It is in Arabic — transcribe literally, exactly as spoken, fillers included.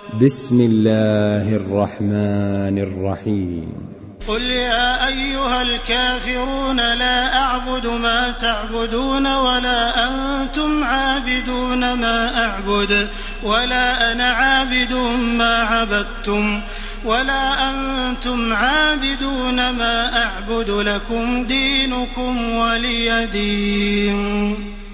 بسم الله الرحمن الرحيم قل يا أيها الكافرون لا أعبد ما تعبدون ولا أنتم عابدون ما أعبد ولا أنا عابد ما عبدتم ولا أنتم عابدون ما أعبد لكم دينكم ولي دين.